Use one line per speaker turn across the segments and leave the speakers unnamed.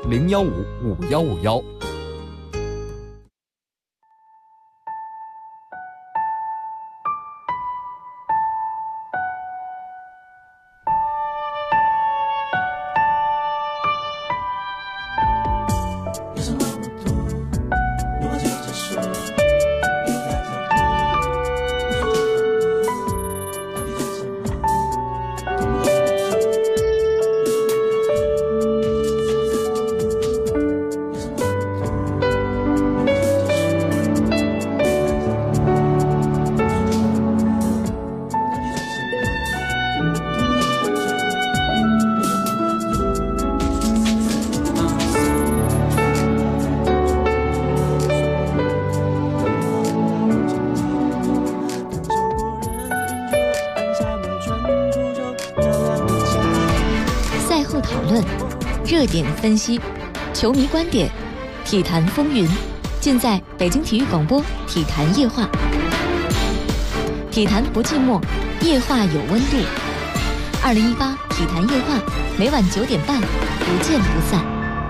0155151。
讨论、热点分析、球迷观点、体坛风云，尽在北京体育广播体坛夜话。体坛不寂寞，夜话有温度。2018体坛夜话，每晚9点半，不见不散。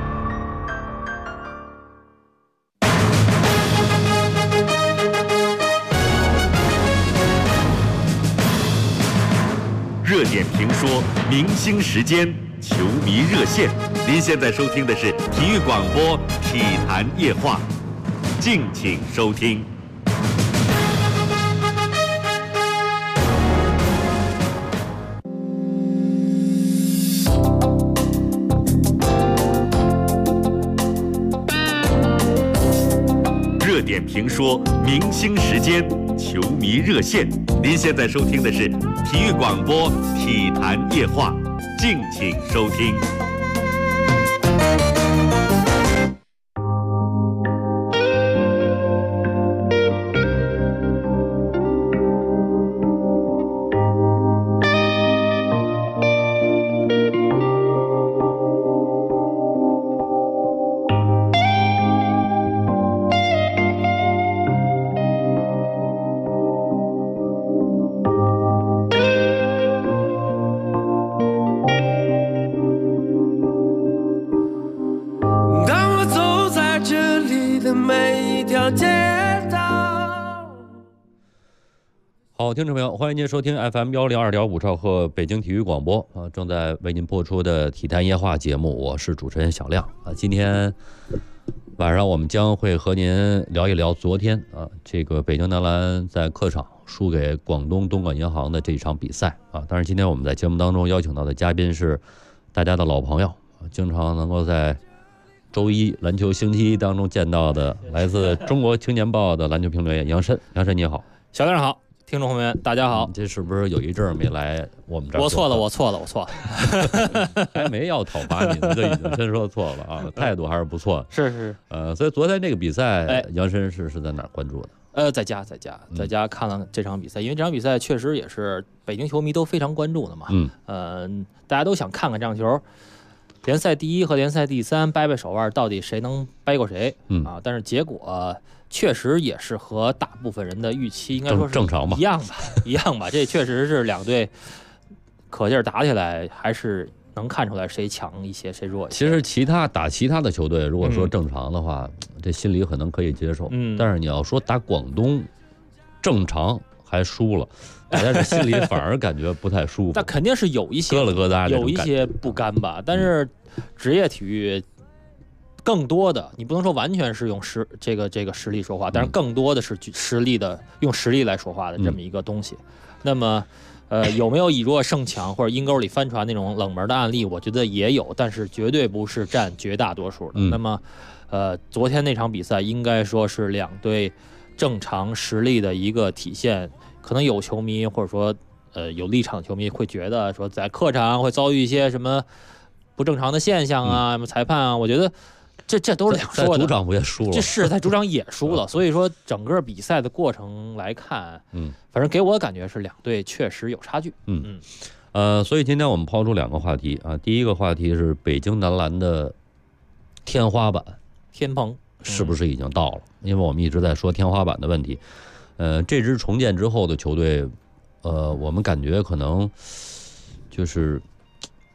热点评说，明星时间，球迷热线。您现在收听的是体育广播体坛夜话，敬请收听。热点评说，明星时间，球迷热线。您现在收听的是体育广播体坛夜话，敬请收听。
好，听众朋友，欢迎您收听 FM102.5兆赫北京体育广播正在为您播出的体坛夜话节目，我是主持人小亮今天晚上我们将会和您聊一聊昨天这个北京男篮在客场输给广东东莞银行的这一场比赛当然今天我们在节目当中邀请到的嘉宾是大家的老朋友经常能够在周一篮球星期一当中见到的来自中国青年报的篮球评论员杨申。杨申你好。
小亮好，听众朋友们大家好。
这是不是有一阵没来我们这儿？
我错了
还没要讨伐你呢，就已经先说错了态度还是不错
的。是
所以昨天这个比赛杨申是在哪儿关注的？
在家看了这场比赛，因为这场比赛确实也是北京球迷都非常关注的嘛。大家都想看看这场球，联赛第一和联赛第三掰手腕，到底谁能掰过谁但是结果确实也是和大部分人的预期应该说是
正常吧，
一样吧。这确实是两队可劲儿打起来，还是能看出来谁强一些，谁弱一些。
其实其他的球队，如果说正常的话，这心里可能可以接受。但是你要说打广东，正常还输了，大家这心里反而感觉不太舒服。
那肯定是有一些
疙了疙瘩，
有一些不甘吧。但是职业体育更多的，你不能说完全是用这个实力说话，但是更多的是用实力来说话的这么一个东西。那么有没有以弱胜强或者阴沟里翻船那种冷门的案例？我觉得也有，但是绝对不是占绝大多数的。那么昨天那场比赛应该说是两队正常实力的一个体现。可能有球迷或者说有立场球迷会觉得说在客场会遭遇一些什么不正常的现象什么裁判我觉得这都是两说的。
在主场不也输了？
这是在主场也输了。所以说整个比赛的过程来看，反正给我的感觉是两队确实有差距。
所以今天我们抛出两个话题第一个话题是北京男篮的天花板，
天棚
是不是已经到了？因为我们一直在说天花板的问题。这支重建之后的球队，我们感觉可能就是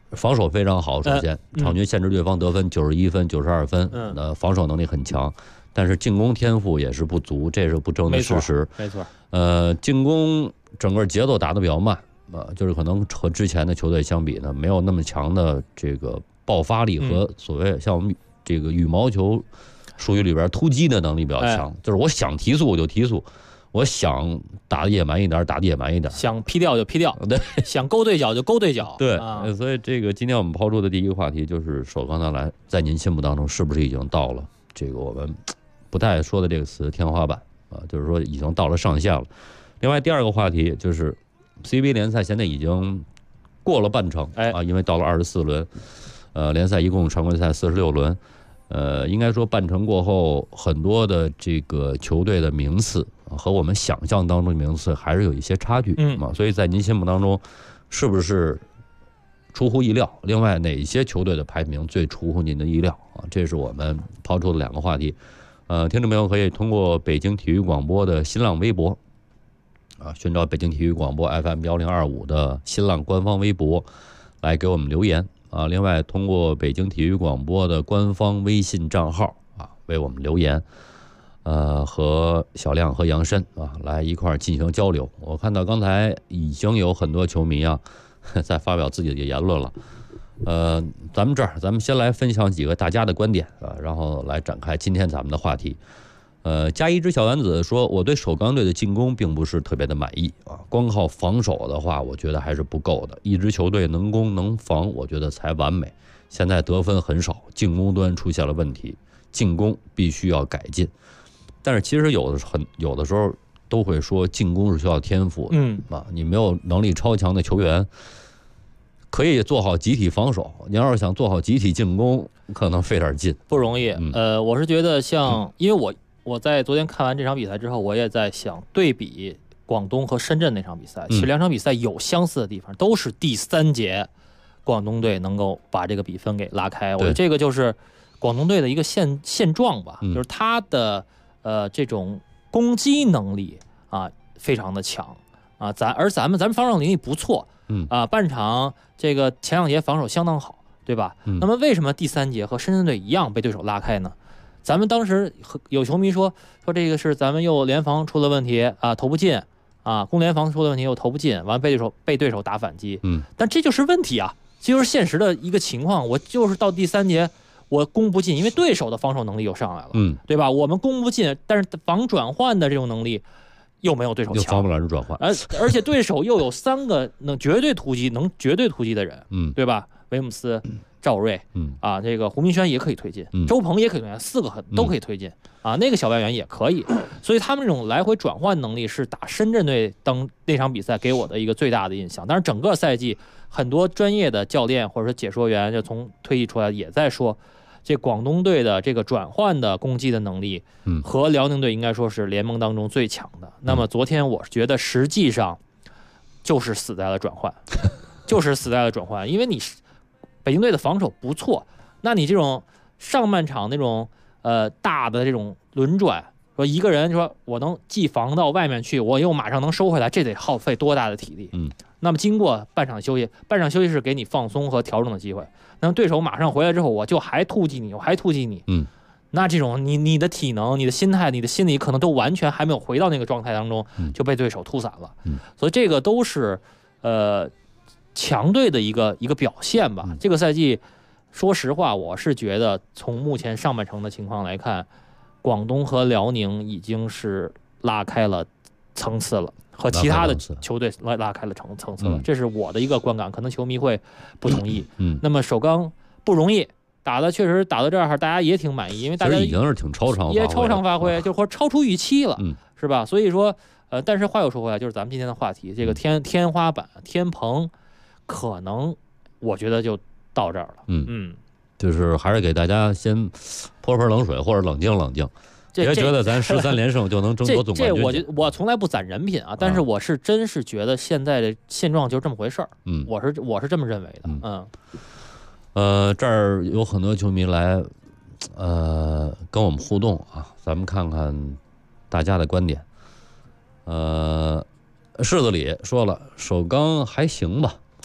防守非常好，首先场均限制对方得分91分、92分，防守能力很强，但是进攻天赋也是不足，这是不争的事实。
没错。
进攻整个节奏打得比较慢，就是可能和之前的球队相比呢，没有那么强的这个爆发力和所谓像我们这个羽毛球属于里边突击的能力比较强，就是我想提速我就提速。我想打得野蛮一点，打得野蛮一点；
想劈掉就劈掉，对；想勾对角就勾对角，
对。所以这个今天我们抛出的第一个话题就是首钢弹来，在您心目当中是不是已经到了这个我们不太爱说的这个词天花板啊？就是说已经到了上限了。另外第二个话题就是 CBA 联赛现在已经过了半程啊，因为到了24轮，联赛一共常规赛46轮。应该说半程过后，很多的这个球队的名次和我们想象当中的名次还是有一些差距所以在您心目当中，是不是出乎意料？另外，哪些球队的排名最出乎您的意料啊？这是我们抛出的两个话题。听众朋友可以通过北京体育广播的新浪微博寻找北京体育广播 FM1025的新浪官方微博来给我们留言。另外通过北京体育广播的官方微信账号为我们留言，和小亮和杨申来一块进行交流。我看到刚才已经有很多球迷在发表自己的言论了。咱们先来分享几个大家的观点然后来展开今天咱们的话题。加一只小丸子说，我对首钢队的进攻并不是特别的满意光靠防守的话，我觉得还是不够的。一支球队能攻能防，我觉得才完美。现在得分很少，进攻端出现了问题，进攻必须要改进。但是其实有的时候都会说，进攻是需要天赋的你没有能力超强的球员，可以做好集体防守，你要是想做好集体进攻，可能费点劲，
不容易。我是觉得因为我在昨天看完这场比赛之后，我也在想对比广东和深圳那场比赛，其实两场比赛有相似的地方，都是第3节广东队能够把这个比分给拉开。我觉得这个就是广东队的一个现状吧，就是他的这种攻击能力非常的强而咱们防守能力不错半场这个前2节防守相当好，对吧？那么为什么第3节和深圳队一样被对手拉开呢？咱们当时有球迷说这个是咱们又联防出了问题投不进攻联防出了问题又投不进，完被对手打反击但这就是问题这就是现实的一个情况。我就是到第3节我攻不进，因为对手的防守能力又上来了对吧？我们攻不进，但是防转换的这种能力又没有对手强，
又防不了人转换
而且对手又有3个能绝对突击的人对吧？维姆斯、赵睿这个胡明轩也可以推进周鹏也可以推进，4个都可以推进那个小外援也可以所以他们这种来回转换能力是打深圳队那场比赛给我的一个最大的印象。当然整个赛季很多专业的教练或者说解说员就从退役出来也在说，这广东队的这个转换的攻击的能力和辽宁队应该说是联盟当中最强的那么昨天我觉得实际上就是死在了转换因为你北京队的防守不错，那你这种上半场那种大的这种轮转，说一个人说我能既防到外面去，我又马上能收回来，这得耗费多大的体力那么经过半场休息是给你放松和调整的机会，那么对手马上回来之后我就还突击你那这种你的体能、你的心态、你的心理可能都完全还没有回到那个状态当中就被对手突散了所以这个都是强队的一个表现吧这个赛季说实话，我是觉得从目前上半程的情况来看，广东和辽宁已经是拉开了层次了，和其他的球队拉开了层次了这是我的一个观感，可能球迷会不同意那么首钢不容易确实打到这儿大家也挺满意，因为大家
已经是挺超常
发挥就或者超出预期了是吧？所以说但是话又说回来，就是咱们今天的话题，这个天花板天棚可能我觉得就到这儿了
就是还是给大家先泼盆冷水或者冷静冷静，别觉得咱13连胜就能争夺总冠军。
我从来不攒人品但是我是真是觉得现在的现状就这么回事儿我是这么认为
的这儿有很多球迷来跟我们互动咱们看看大家的观点。柿子里说了，首钢还行吧，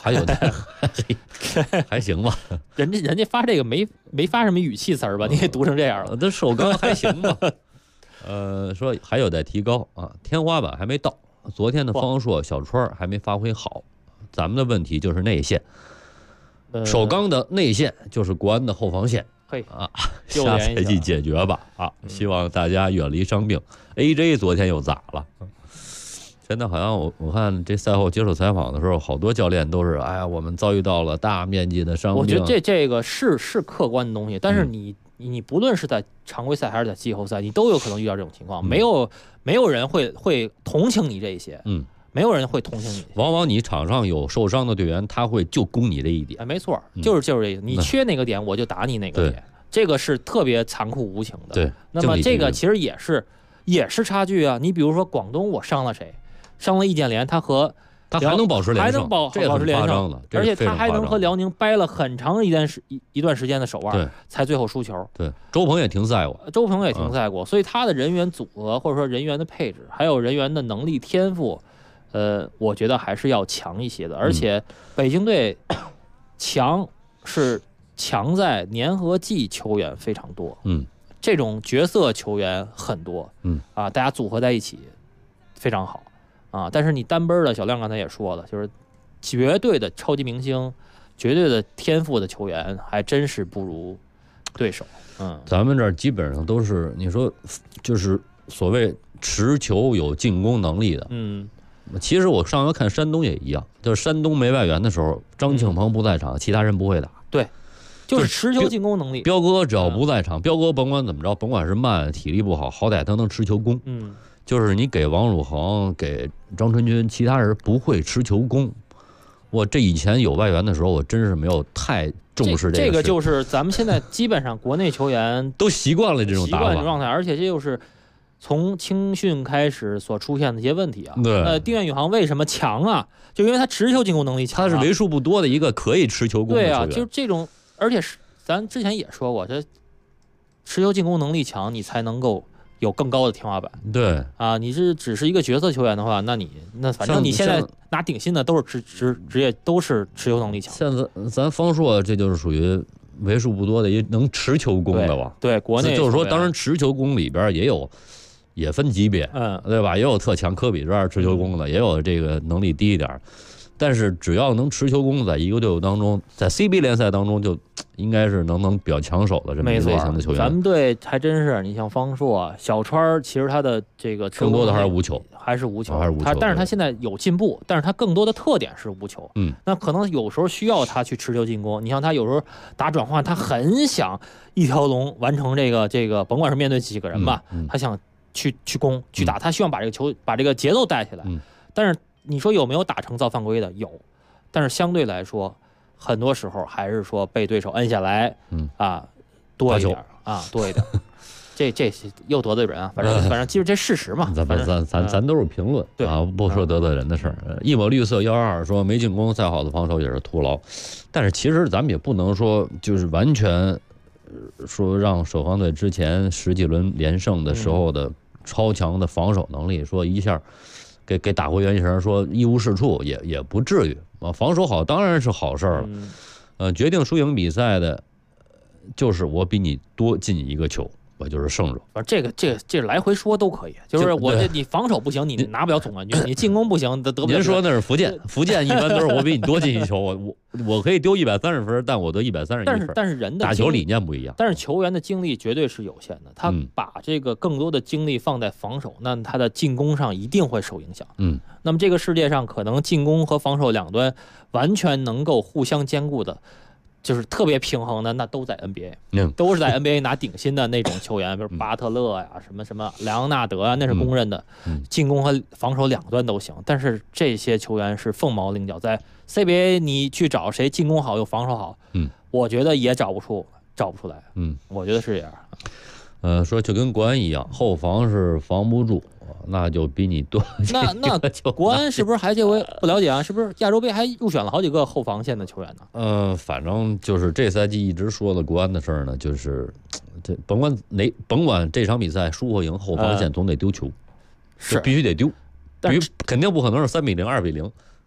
还有的还行吧，
人家发这个没发什么语气词儿吧？你给读成这样了。
这首钢还行吧。说还有待提高啊，天花板还没到。昨天的方硕、小川还没发挥好，咱们的问题就是内线。首钢的内线就是国安的后防线。下赛季解决吧啊！希望大家远离伤病。AJ 昨天又咋了？现在好像我看这赛后接受采访的时候，好多教练都是哎呀，我们遭遇到了大面积的伤病。
我觉得这个是客观的东西，但是你不论是在常规赛还是在季后赛，你都有可能遇到这种情况。没有人会同情你这些，没有人会同情你。
往往你场上有受伤的队员，他会就攻你这一点。
没错，就是这个，你缺哪个点我就打你哪个点，这个是特别残酷无情的。
对，
那么这个其实也是差距啊。你比如说广东，我伤了谁？伤了易建联，他
还能保持连胜，
还能保持连胜，而且他还能和辽宁掰了很长一段时间的手腕，才最后输球。
对，周鹏也停赛
过，所以他的人员组合或者说人员的配置，还有人员的能力天赋，我觉得还是要强一些的。而且北京队强在粘合剂球员非常多，这种角色球员很多，大家组合在一起非常好。但是你单奔的小亮刚才也说了，就是绝对的超级明星、绝对的天赋的球员，还真是不如对手。
咱们这儿基本上都是你说，就是所谓持球有进攻能力的。其实我上回看山东也一样，就是山东没外援的时候，张庆鹏不在场，其他人不会打。
对，就是持球进攻能力。
彪哥只要不在场，彪哥甭管怎么着，甭管是慢、体力不好，好歹他能持球攻。就是你给王汝恒、给张春军，其他人不会持球攻。我这以前有外援的时候，我真是没有太重视
这个就是咱们现在基本上国内球员
都习惯了这种打法
状态，而且这就是从青训开始所出现的一些问题啊。
对，
定远宇航为什么强啊？就因为他持球进攻能力强，
他是为数不多的一个可以持球攻的球员。
对啊，就是这种，而且是咱之前也说过，这持球进攻能力强，你才能够有更高的天花板。
对
啊，你只是一个角色球员的话，那反正你现在拿顶薪的都是职业，都是持球能力强。
像咱方硕，这就是属于为数不多的一能持球攻的吧？
对，国内
就是说，当然持球攻里边也分级别，对吧？也有特强科比这样持球攻的，也有这个能力低一点。但是只要能持球攻，在一个队伍当中，在 CBA 联赛当中，就应该是能比较抢手的这么一类型的球员。
咱们队还真是，你像方硕、小川，其实他的这个
更多的还是无球，
但是他现在有进步，但是他更多的特点是无球。那可能有时候需要他去持球进攻。你像他有时候打转换，他很想一条龙完成这个，甭管是面对几个人吧，他想去攻去打，他希望把这个节奏带起来。但是你说有没有打成造犯规的？有，但是相对来说，很多时候还是说被对手摁下来，多一点多一点。这又得罪人啊！反正记住这事实嘛。
咱都是评论不说得罪人的事儿。一抹绿色122说没进攻，再好的防守也是徒劳。但是其实咱们也不能说就是完全说让首航队之前10几轮连胜的时候的超强的防守能力，说一下给打回原形，说一无是处也不至于啊。防守好当然是好事儿了，决定输赢比赛的，就是我比你多进一个球，我就是胜者。
这来回说都可以，就是你防守不行，你拿不了总冠军；你进攻不行，得不了。
您说那是福建一般都是我比你多进一球，我可以丢130分，但我得131分。
但是人的
打球理念不一样，
但是球员的精力绝对是有限的，他把这个更多的精力放在防守，那他的进攻上一定会受影响。那么这个世界上可能进攻和防守两端完全能够互相兼顾的，就是特别平衡的，那都在 NBA，都是在 NBA 拿顶薪的那种球员，比如巴特勒呀、什么莱昂纳德啊，那是公认的，进攻和防守两端都行。但是这些球员是凤毛麟角，在 CBA 你去找谁进攻好又防守好，我觉得也找不出来，我觉得是这样。
说就跟国安一样，后防是防不住，那就比你多。
那国安是不是还这回不了解啊？是不是亚洲杯还入选了好几个后防线的球员
呢？反正就是这赛季一直说的国安的事儿呢，就是这甭管这场比赛输或赢，后防线总得丢球，
是
必须得丢，肯定不可能是3-0、2-0，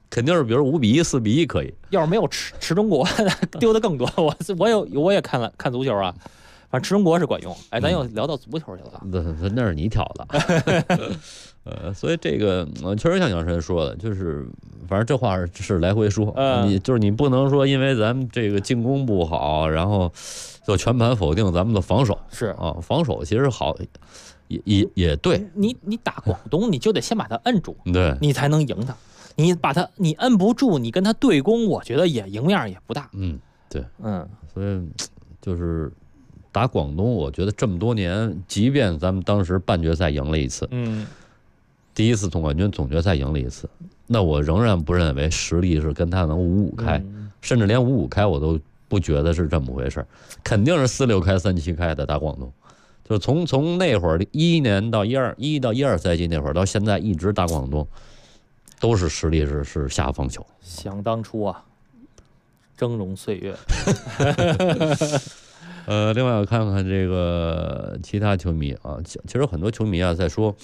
肯定是比如5-1、4-1可以。
要是没有吃中国，丢的更多。我也看足球啊，反正吃中国是管用。哎，咱又聊到足球去了。
那是你挑的。所以这个确实像杨晨说的，就是反正这话是来回说，你不能说因为咱们这个进攻不好，然后就全盘否定咱们的防守。
是
啊，防守其实好，也对。
你打广东，你就得先把他摁住，
对，
你才能赢他。你摁不住，你跟他对攻，我觉得赢面也不大。
对，所以就是打广东，我觉得这么多年，即便咱们当时半决赛赢了一次，第一次总冠军总决赛赢了一次，那我仍然不认为实力是跟他能5-5开，甚至连5-5开我都不觉得是这么回事，肯定是4-6开、3-7开的打广东。就是从那会儿11年到11到12赛季那会儿到现在一直打广东，都是实力是下风球。
想当初啊，峥嵘岁月。
另外我看看这个其他球迷啊，其实很多球迷啊在说，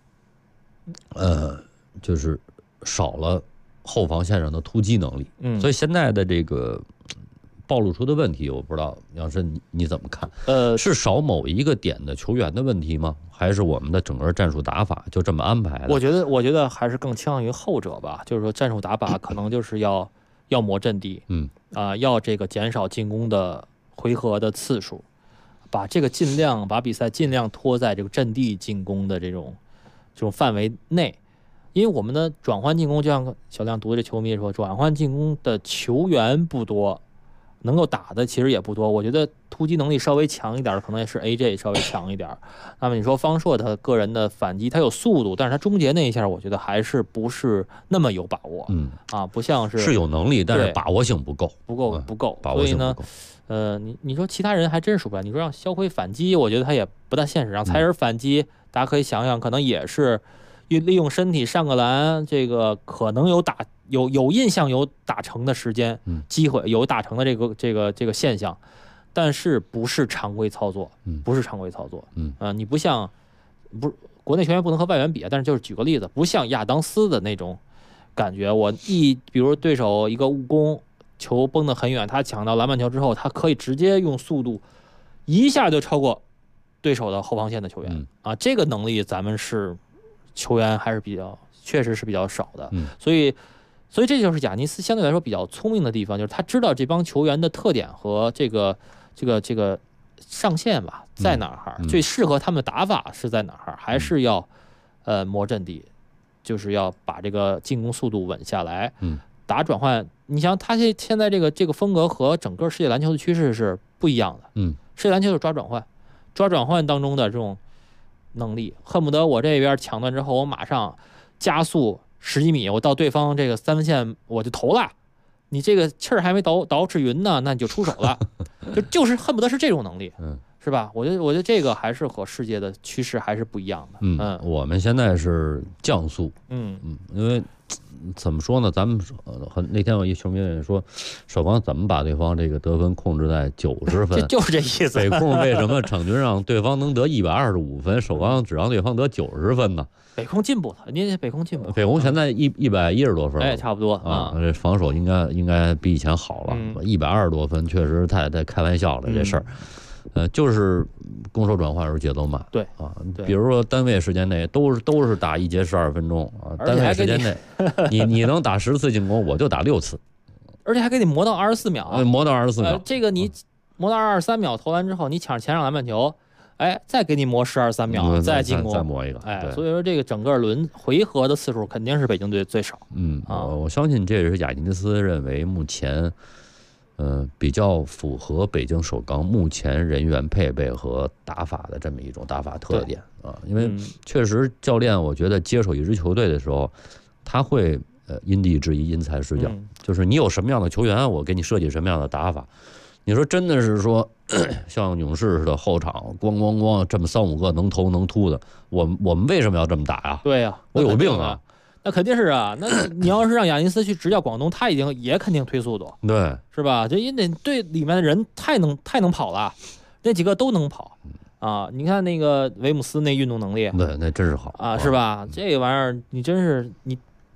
就是少了后防线上的突击能力。所以现在的这个暴露出的问题，我不知道杨申你怎么看？是少某一个点的球员的问题吗？还是我们的整个战术打法就这么安排的？
我觉得还是更倾向于后者吧，就是说战术打法可能就是要磨阵地，要这个减少进攻的回合的次数，把比赛尽量拖在这个阵地进攻的这种范围内。因为我们的转换进攻，就像小亮读的这球迷说，转换进攻的球员不多，能够打的其实也不多。我觉得突击能力稍微强一点的可能也是 AJ 稍微强一点。那么你说方硕他个人的反击，他有速度，但是他终结那一下我觉得还是不是那么有把握。不像是
有能力，但是把握性不够，
把握性不够。所以呢，你说其他人还真是数不来。你说让肖辉反击，我觉得他也不大现实。让财神反击，大家可以想想，可能也是利用身体上个篮，这个可能有印象有打成的时间机会，有打成的这个现象，但是不是常规操作，你不像国内球员不能和外援比，但是就是举个例子，不像亚当斯的那种感觉，比如对手一个误攻，球崩得很远，他抢到篮板球之后，他可以直接用速度一下就超过对手的后防线的球员这个能力咱们是球员还是确实是比较少的，所以这就是亚尼斯相对来说比较聪明的地方，就是他知道这帮球员的特点和这个上限吧在哪儿，最适合他们的打法是在哪儿，还是要磨阵地，就是要把这个进攻速度稳下来，打转换。你想他现在这个风格和整个世界篮球的趋势是不一样的，世界篮球是抓转换当中的这种能力，恨不得我这边抢断之后，我马上加速10几米，我到对方这个3分线我就投了，你这个气儿还没倒饬匀呢，那你就出手了，就是恨不得是这种能力，是吧？我觉得这个还是和世界的趋势还是不一样的。
我们现在是降速，因为怎么说呢？咱们那天有一球迷也说，首钢怎么把对方这个得分控制在90分？
就是这意思。
北控为什么场均让对方能得125分，首钢只让对方得90分呢？
北控进步了，北控进步了。
北控现在110多分，
差不多啊。
这防守应该比以前好了，120多分确实太开玩笑了这事儿。就是攻守转换时候节奏慢，
对
比如说单位时间内都是打1节12分钟单位时间内你能打10次进攻，我就打6次，
而且还给你磨到24秒，
磨到24秒。
这个你磨到23秒投篮之后，你抢前场篮板球，再给你磨12、3秒，再进攻，
再磨一个，
所以说这个整个回合的次数肯定是北京队最少。
我相信这也是亚尼斯认为目前。比较符合北京首钢目前人员配备和打法的这么一种打法特点因为确实教练我觉得接手一支球队的时候，他会因地制宜因材施教，就是你有什么样的球员，我给你设计什么样的打法。你说真的是说像勇士似的后场咣咣咣这么3、5个能投能突的，我们为什么要这么打呀？
对呀，
我有病啊！
那肯定是啊，那你要是让亚尼斯去执教广东，他也肯定推速度，
对，
是吧？这因为队里面的人太能跑了，那几个都能跑你看那个维姆斯那运动能力，
对，那真是好
是吧？这玩意儿你真是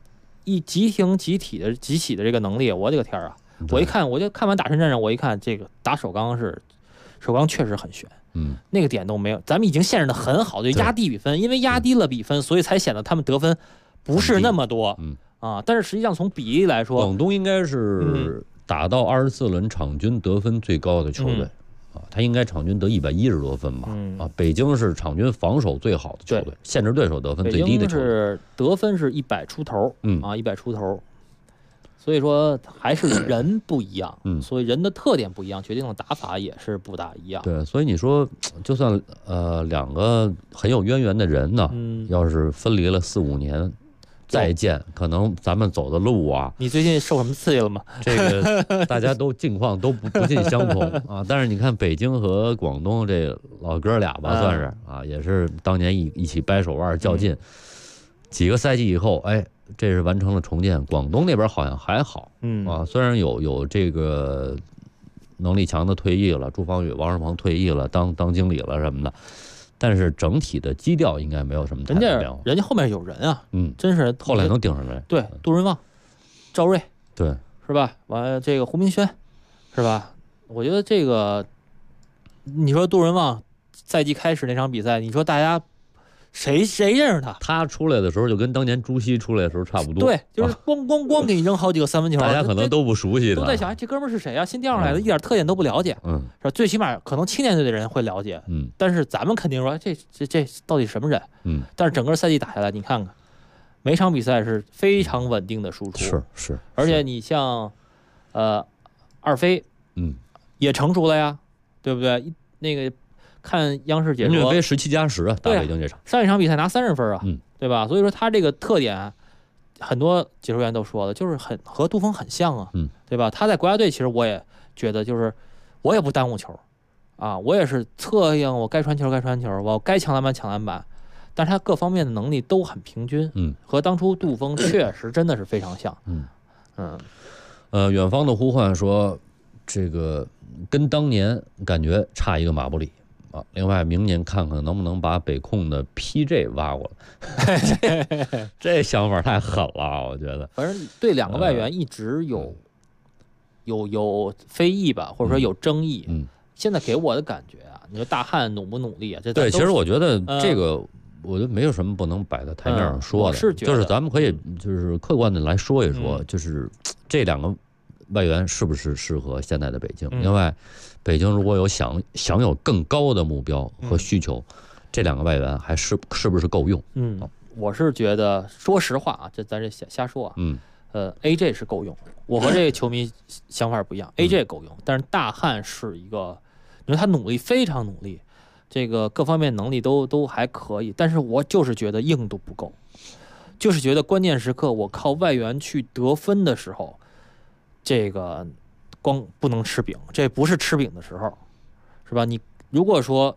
急停急起的这个能力，我的个天啊！我一看，我就看完打深圳人，我一看这个打首钢确实很悬，那个点都没有，咱们已经限制的很好，就压低比分，因为压低了比分，所以才显得他们得分不是那么多，但是实际上从比例来说，
广东应该是打到24轮场均得分最高的球队。他应该场均得110多分吧？北京是场均防守最好的球队，限制对手得分最低的球队。
是得分是100出头，100出头。所以说还是人不一样，所以人的特点不一样，决定了打法也是不大一样。
对，所以你说，就算两个很有渊源的人呢，要是分离了4、5年。再见，可能咱们走的路啊，
你最近受什么刺激了吗？
这个大家都境况都不尽相同啊。但是你看北京和广东这老哥俩吧，算是也是当年一起掰手腕较劲，几个赛季以后，哎，这是完成了重建。广东那边好像还好，虽然有这个能力强的退役了，朱芳雨、王世鹏退役了，当经理了什么的。但是整体的基调应该没有什么太大变化。
人家后面有人啊，真是
后来能顶上来。
对，杜润旺、赵睿，
对，
是吧？完了这个胡明轩，是吧？我觉得这个，你说杜润旺赛季开始那场比赛，你说大家谁认识他？
他出来的时候就跟当年朱熹出来的时候差不多。
对，就是咣给你扔好几个3分球，
大家可能都不熟悉他，
都在想这哥们儿是谁啊？新调上来的，一点特点都不了解。是吧？最起码可能青年队的人会了解，但是咱们肯定说这到底什么人？但是整个赛季打下来，你看看每场比赛是非常稳定的输出，
是，
而且你像二飞，也成熟了呀，对不对？那个。看央视解说，
任飞17+10啊，打北京这场，
上一场比赛拿30分啊，对吧？所以说他这个特点，很多解说员都说了，就是和杜锋很像啊，对吧？他在国家队其实我也觉得，就是我也不耽误球啊，我也是策应，我该传球，我该抢篮板，但是他各方面的能力都很平均，和当初杜锋确实真的是非常像，
远方的呼唤说，这个跟当年感觉差一个马布里。另外，明年看看能不能把北控的 PJ 挖过来，这想法太狠了，我觉得。
反正对两个外援一直有非议吧，或者说有争议。现在给我的感觉啊，你说大汉努不努力啊？
对，其实我觉得这个，我觉得没有什么不能摆在台面上说的，就是咱们可以就是客观的来说一说，就是这两个外援是不是适合现在的北京？另外。北京如果有想有更高的目标和需求，这两个外援还是不是够用？
我是觉得，说实话啊，咱这瞎说啊。AJ 是够用，我和这个球迷想法不一样，AJ 够用，但是大汉是一个，你说他努力非常努力，这个各方面能力都还可以，但是我就是觉得硬度不够，就是觉得关键时刻我靠外援去得分的时候，这个。光不能吃饼，这不是吃饼的时候，是吧？你如果说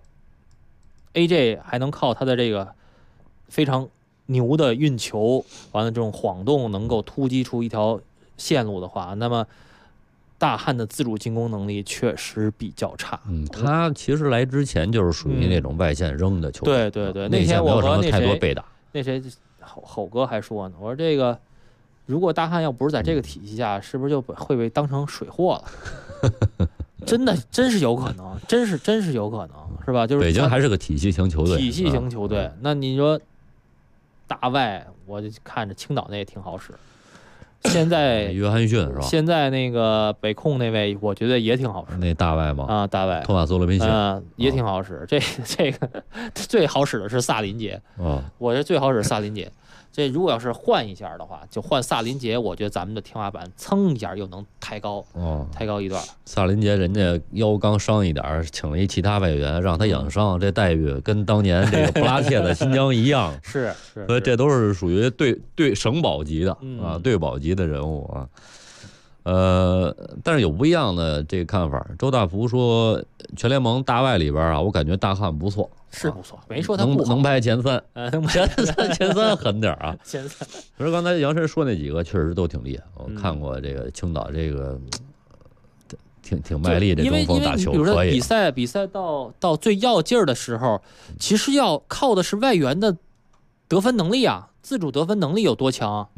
AJ 还能靠他的这个非常牛的运球，完了这种晃动能够突击出一条线路的话，那么大汉的自主进攻能力确实比较差。
他其实来之前就是属于那种外线扔的球员。
对，那天我和
太多被打。
那谁吼哥还说呢，我说这个。如果大汉要不是在这个体系下，是不是就会被当成水货了？真是有可能，真是有可能，是吧？就是
北京还是个体系型球队，
体系型球队。那你说大外，我就看着青岛那也挺好使。现在
约翰逊是吧？
现在那个北控那位，我觉得也挺好使。
那大外吗？
啊，大外
托马斯罗宾逊
也挺好使。这个最好使的是萨林杰，我觉得最好使萨林杰。这如果要是换一下的话，就换萨林杰，我觉得咱们的天花板蹭一下又能抬高一段。
萨林杰人家腰刚伤一点，请了一其他外援让他养伤，这待遇跟当年这个布拉切的新疆一样。
是，
所以这都是属于对省保级的队保级的人物啊。但是有不一样的这个看法。周大福说，全联盟大外里边啊，我感觉大汉不错，
是不错，没说他不好，
能排前3，前3狠点啊。
前3。
可是刚才杨晨说那几个确实都挺厉害，我看过这个青岛这个挺卖力的中锋打球，
比如说
可以。
比赛到最要劲儿的时候，其实要靠的是外援的得分能力啊，自主得分能力有多强，对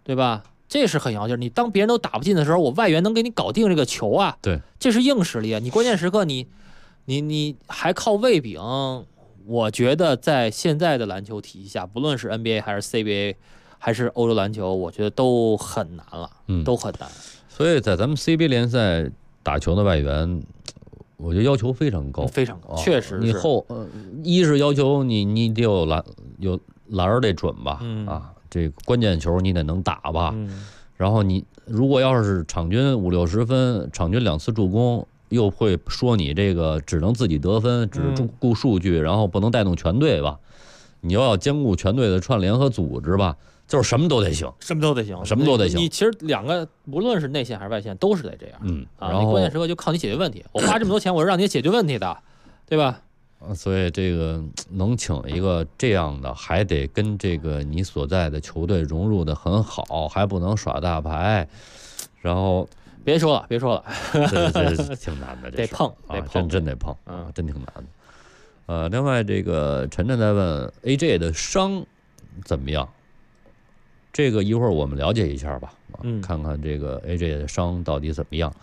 对吧？这是很要劲儿。你当别人都打不进的时候，我外援能给你搞定这个球啊。
对，
这是硬实力啊。你关键时刻你还靠喂饼，我觉得在现在的篮球体系下，不论是 NBA 还是 CBA 还是欧洲篮球，我觉得都很难了，都很难。
所以在咱们 CBA 联赛打球的外援，我觉得要求非常高，
非常高，确实是。
你一是要求你得有篮得准吧，这个关键球你得能打吧，然后你如果要是场均50-60分，场均2次助攻，又会说你这个只能自己得分，只顾数据，然后不能带动全队吧？你要兼顾全队的串联和组织吧，就是什么都得行，
什么都得行，
什么都得行。
你其实两个，无论是内线还是外线，都是得这样。然后你关键时刻就靠你解决问题。我花这么多钱，我是让你解决问题的，对吧？
所以这个能请一个这样的，还得跟这个你所在的球队融入的很好，还不能耍大牌，然后
别说了，
这挺难的，
得碰，
真得碰，真挺难的。另外这个晨晨在问 AJ 的伤怎么样？这个一会儿我们了解一下吧，看看这个 AJ 的伤到底怎么样。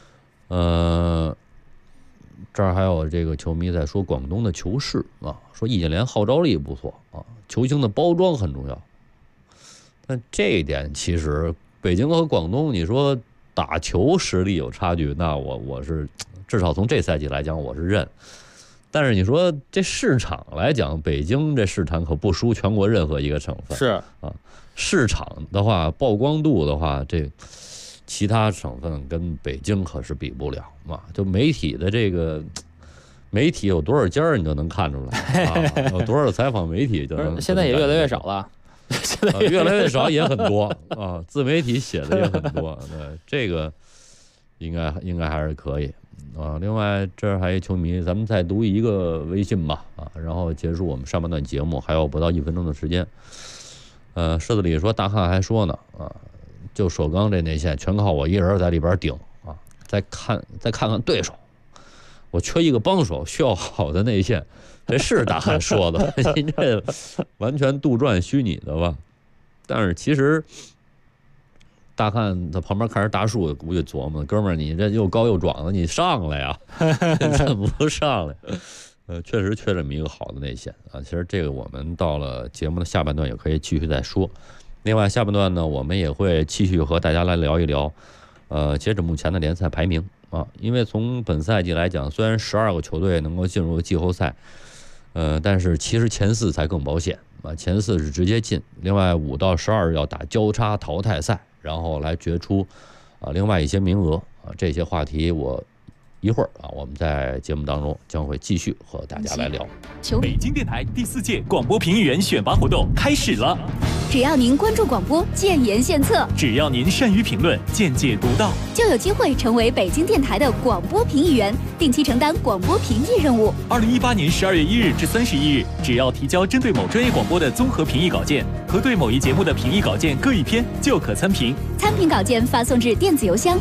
这儿还有这个球迷在说广东的球市说易建联号召力不错球星的包装很重要。但这一点其实北京和广东，你说打球实力有差距，那我是至少从这赛季来讲我是认。但是你说这市场来讲，北京这市场可不输全国任何一个省份。
是
市场的话，曝光度的话，这其他省份跟北京可是比不了就媒体的这个媒体有多少家你就能看出来有多少采访媒体就能。
现在也越来越少了，
现在越来越少也很多自媒体写的也很多。对，这个应该还是可以另外这儿还有球迷，咱们再读一个微信吧然后结束我们上半段节目，还有不到1分钟的时间。狮子里说大汉还说呢就首钢这内线全靠我一人在里边顶再看看对手，我缺一个帮手，需要好的内线。这是大汉说的，你这完全杜撰虚拟的吧？但是其实大汉在旁边看着大树，估计琢磨，哥们儿，你这又高又壮的，你上来呀，怎么不上来？确实缺这么一个好的内线其实这个我们到了节目的下半段也可以继续再说。另外下半段呢，我们也会继续和大家来聊一聊，截止目前的联赛排名因为从本赛季来讲，虽然12个球队能够进入季后赛，但是其实前4才更保险前4是直接进，另外5到12要打交叉淘汰赛，然后来决出另外一些名额这些话题我一会儿我们在节目当中将会继续和大家来聊。
北京电台第4届广播评议员选拔活动开始了，
只要您关注广播，建言献策；
只要您善于评论，见解独到，
就有机会成为北京电台的广播评议员，定期承担广播评议任务。
2018年12月1日至31日，只要提交针对某专业广播的综合评议稿件和对某一节目的评议稿件各1篇，就可参评。
参评稿件发送至电子邮箱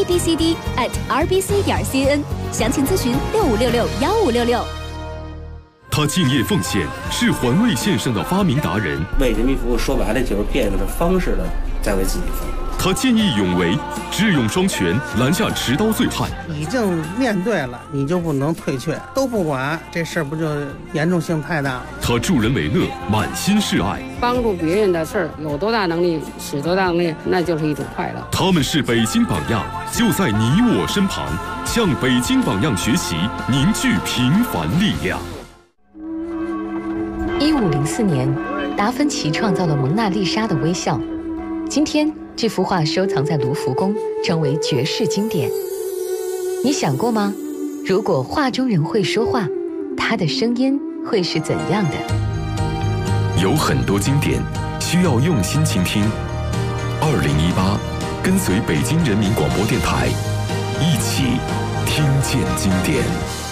abcd@rbc.cn， 详情咨询65661566。
他敬业奉献，是环卫线上的发明达人。
为人民服务，说白了就是变着方式的在为自己服务。
他见义勇为，智勇双全，拦下持刀醉汉。
已经面对了，你就不能退却，都不管，这事儿不就严重性太大了？
他助人为乐，满心是爱，
帮助别人的事儿，有多大能力使多大能力，那就是一种快乐。
他们是北京榜样，就在你我身旁，向北京榜样学习，凝聚平凡力量。
1504年，达芬奇创造了蒙娜丽莎的微笑。今天，这幅画收藏在卢浮宫，成为绝世经典。你想过吗？如果画中人会说话，他的声音会是怎样的？
有很多经典需要用心倾听。2018，跟随北京人民广播电台，一起听见经典。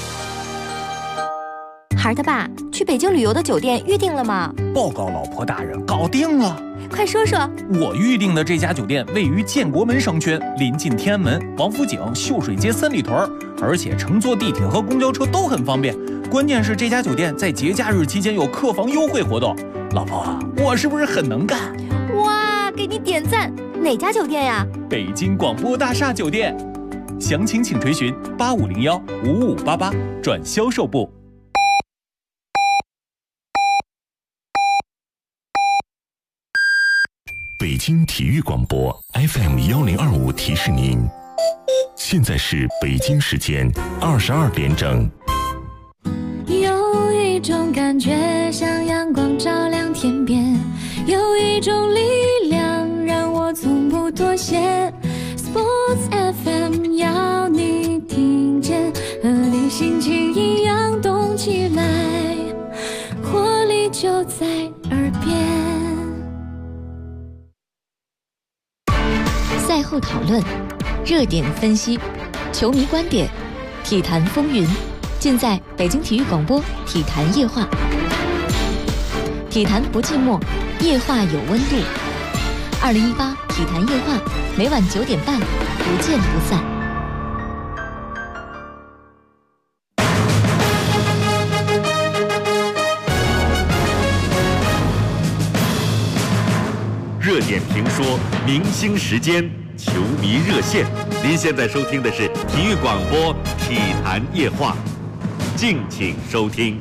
孩儿他爸，去北京旅游的酒店预定了吗？
报告老婆大人，搞定了。
快说说。
我预定的这家酒店位于建国门商圈，临近天安门、王府井、秀水街三里屯，而且乘坐地铁和公交车都很方便。关键是这家酒店在节假日期间有客房优惠活动。老婆，我是不是很能干？
哇，给你点赞，哪家酒店呀？
北京广播大厦酒店，详情请垂询8501-5588转销售部。
北京体育广播 FM1025提示您，现在是北京时间22点整。
有一种感觉像阳光照亮天边，有一种力量让我从不妥协。Sports FM 要你听见，和你心情一样动起来，活力就在耳边。
赛后讨论，热点分析，球迷观点，体坛风云，尽在北京体育广播体坛夜话。体坛不寂寞，夜话有温度。2018体坛夜话，每晚9点半，不见不散。
热点评说，明星时间，球迷热线。您现在收听的是体育广播体坛夜话，敬请收听。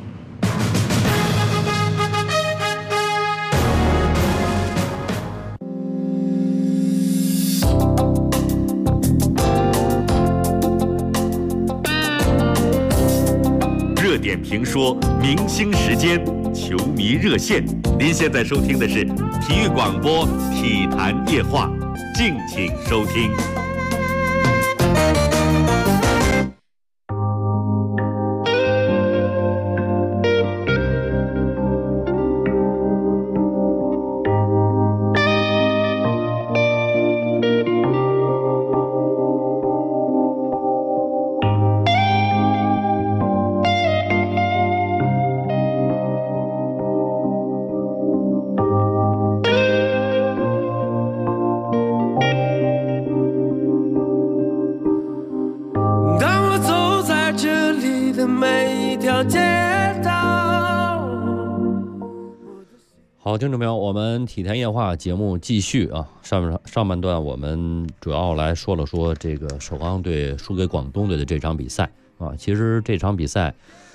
热点评说，明星时间，球迷热线。您现在收听的是体育广播体坛夜话，敬请收听。
好，听众朋友，我们体坛夜话节目继续啊，上半段我们主要来说了说这个首钢队输给广东队的这场比赛啊。其实这场比赛，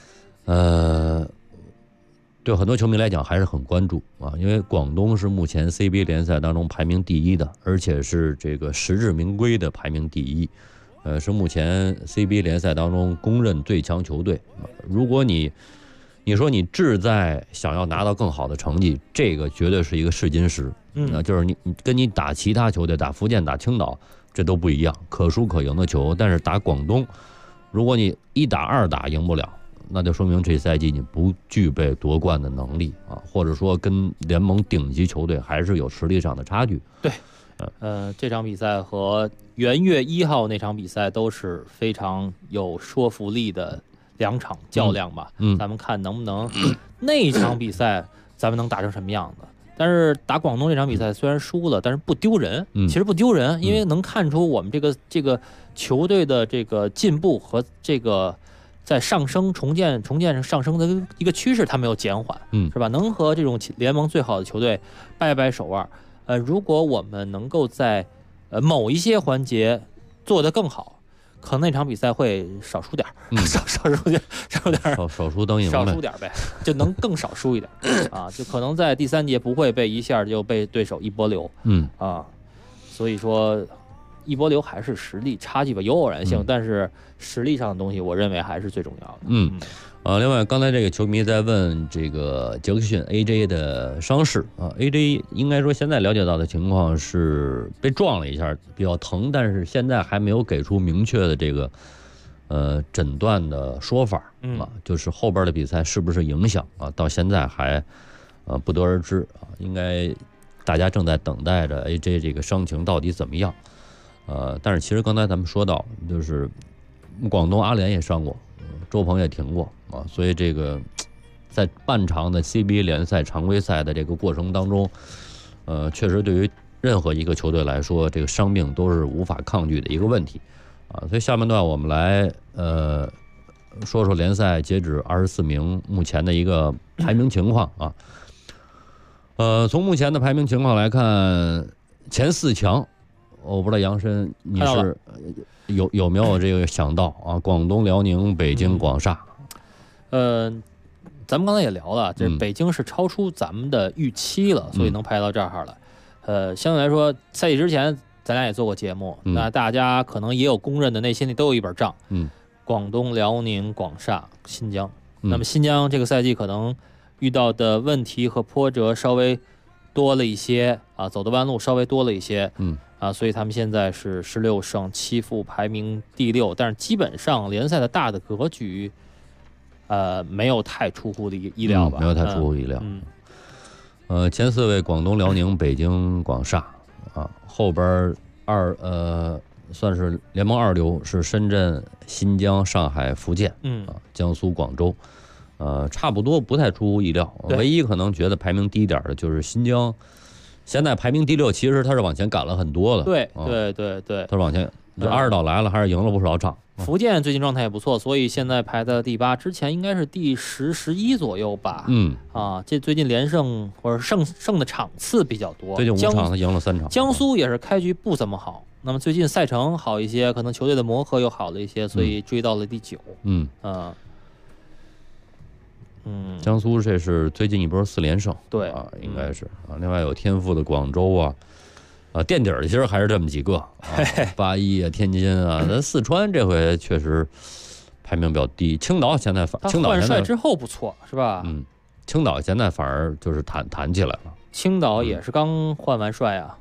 对很多球迷来讲还是很关注啊，因为广东是目前 CBA 联赛当中排名第一的，而且是这个实至名归的排名第一，是目前 CBA 联赛当中公认最强球队。如果你说你志在想要拿到更好的成绩，这个绝对是一个试金石。就是你跟你打其他球队，打福建、打青岛，这都不一样，可输可赢的球。但是打广东，如果你1打2打赢不了，那就说明这赛季你不具备夺冠的能力啊，或者说跟联盟顶级球队还是有实力上的差距。
对，这场比赛和元月1号那场比赛都是非常有说服力的2场较量吧。咱们看能不能那场比赛咱们能打成什么样子。但是打广东这场比赛虽然输了，但是不丢人，其实不丢人，因为能看出我们这个球队的这个进步和这个在上升重建上升的一个趋势，它没有减缓，是吧？能和这种联盟最好的球队掰掰手腕。如果我们能够在某一些环节做得更好，可能那场比赛会少输点，少输灯影，少输点呗，就能更少输一点啊，就可能在第3节不会被一下就被对手一波流，所以说一波流还是实力差距吧，有偶然性，但是实力上的东西，我认为还是最重要的。
另外刚才这个球迷在问这个杰克逊 AJ 的伤势啊 ，AJ 应该说现在了解到的情况是被撞了一下，比较疼，但是现在还没有给出明确的这个诊断的说法啊，就是后边的比赛是不是影响啊，到现在还不得而知啊，应该大家正在等待着 AJ 这个伤情到底怎么样。但是其实刚才咱们说到，就是广东阿联也伤过，周鹏也停过啊，所以这个在半场的 CBA 联赛常规赛的这个过程当中，确实对于任何一个球队来说，这个伤病都是无法抗拒的一个问题啊。所以下半段我们来说说联赛截止24名目前的一个排名情况啊。从目前的排名情况来看， 前4强，我不知道杨申你是有没有这个想到啊？广东、辽宁、北京、广厦。
咱们刚才也聊了，这北京是超出咱们的预期了，所以能排到这儿了。相对来说，赛季之前咱俩也做过节目，那大家可能也有公认的，内心里都有一本账。广东、辽宁、广厦、新疆。那么新疆这个赛季可能遇到的问题和波折稍微多了一些啊，走的弯路稍微多了一些。所以他们现在是16胜7负，排名第6，但是基本上联赛的大的格局。没有太出乎的意料吧？
没有太出乎意料。前4位广东、辽宁、北京、广厦啊，后边算是联盟2流是深圳、新疆、上海、福建，江苏、广州，差不多不太出乎意料。唯一可能觉得排名低点的就是新疆，现在排名第6，其实他是往前赶了很多了。
对，
他是往前，就阿尔岛来了，还是赢了不少场。
福建最近状态也不错，所以现在排在第8，之前应该是第10、11左右吧。这最近连胜或者胜的场次比较多。
最近5场他赢了3场。
江苏也是开局不怎么好，那么最近赛程好一些，可能球队的磨合又好了一些，所以追到了第9。
江苏这是最近一波4连胜，
对
啊，应该是啊。另外有天赋的广州啊。垫底儿的其实还是这么几个，81啊、天津啊，咱四川这回确实排名比较低。青岛现在
换帅之后不错，是吧？
青岛现在反而就是弹起来了。
青岛也是刚换完帅啊。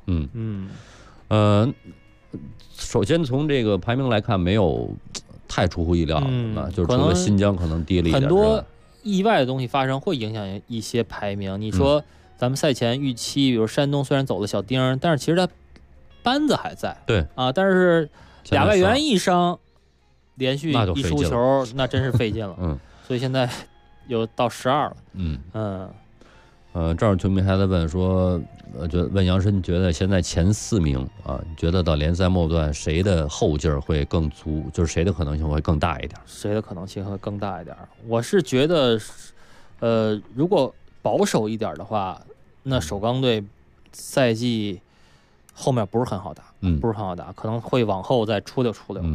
首先从这个排名来看，没有太出乎意料啊，就是除了新疆可能低了一点，
很多意外的东西发生会影响一些排名。你说。咱们赛前预期，比如山东虽然走了小丁，但是其实他班子还在。
对
啊，但是2外援一伤，连续一输球，那真是费劲了。所以现在又到12了。
这儿球迷还在问说，问杨申觉得现在前4名啊，你觉得到联赛末段谁的后劲儿会更足，就是谁的可能性会更大一点？
谁的可能性会更大一点？我是觉得，如果保守一点的话。那首钢队赛季后面不是很好打，不是很好打，可能会往后再出溜。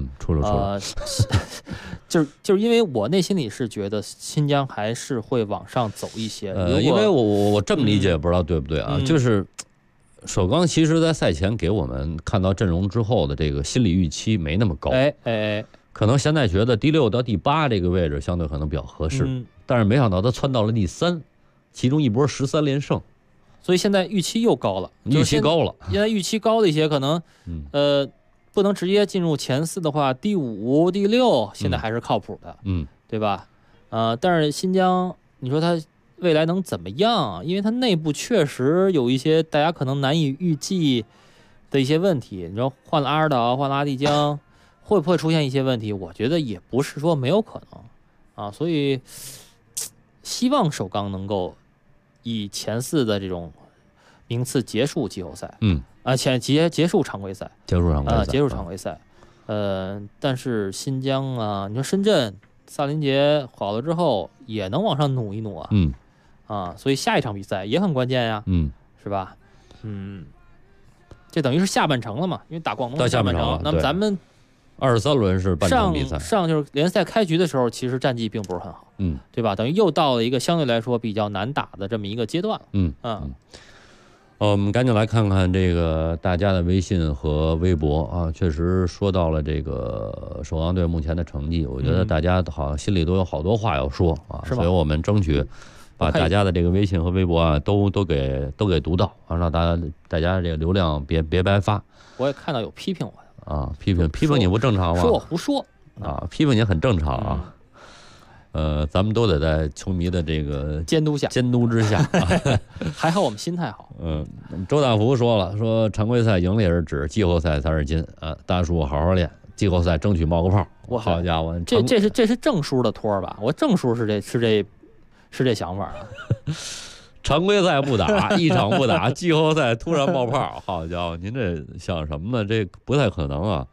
就是因为我内心里是觉得新疆还是会往上走一些。
因为我这么理解，不知道对不对啊？就是首钢其实在赛前给我们看到阵容之后的这个心理预期没那么高，可能现在觉得第6到第8这个位置相对可能比较合适，但是没想到他窜到了第3，其中一波13连胜。
所以现在预期又高了，
预期高了。
现在预期高了一些，可能不能直接进入前4的话，第5、第6现在还是靠谱的，对吧？但是新疆，你说它未来能怎么样？因为它内部确实有一些大家可能难以预计的一些问题。你说换了阿尔岛，换了阿蒂江，会不会出现一些问题？我觉得也不是说没有可能啊，所以希望首钢能够。以前4的这种名次结束季后赛，结束常规赛，结束常规赛，但是新疆啊，你说深圳萨林杰好了之后也能往上努一努啊，所以下一场比赛也很关键呀，是吧？这等于是下半程了嘛，因为打广东下半程，那么咱们
23轮是半程比赛，
上就是联赛开局的时候，其实战绩并不是很好，对吧？等于又到了一个相对来说比较难打的这么一个阶段了，
我们赶紧来看看这个大家的微信和微博啊，确实说到了这个首钢队目前的成绩，我觉得大家好像心里都有好多话要说啊，所以我们争取把大家的这个微信和微博啊都给读到啊，让大家这个流量别白发。
我也看到有批评我的。
批评你不正常吗？
说我胡说
啊，批评你很正常啊。咱们都得在球迷的这个监督之下。
还好我们心态好。
周大福说了，说常规赛赢了也是纸，季后赛才是金啊。大叔好好练，季后赛争取冒个泡。好家伙，
这是郑叔的托吧？我郑叔是这想法啊。
常规赛不打，一场不打，季后赛突然冒泡，好家伙，您这想什么呢？这不太可能啊。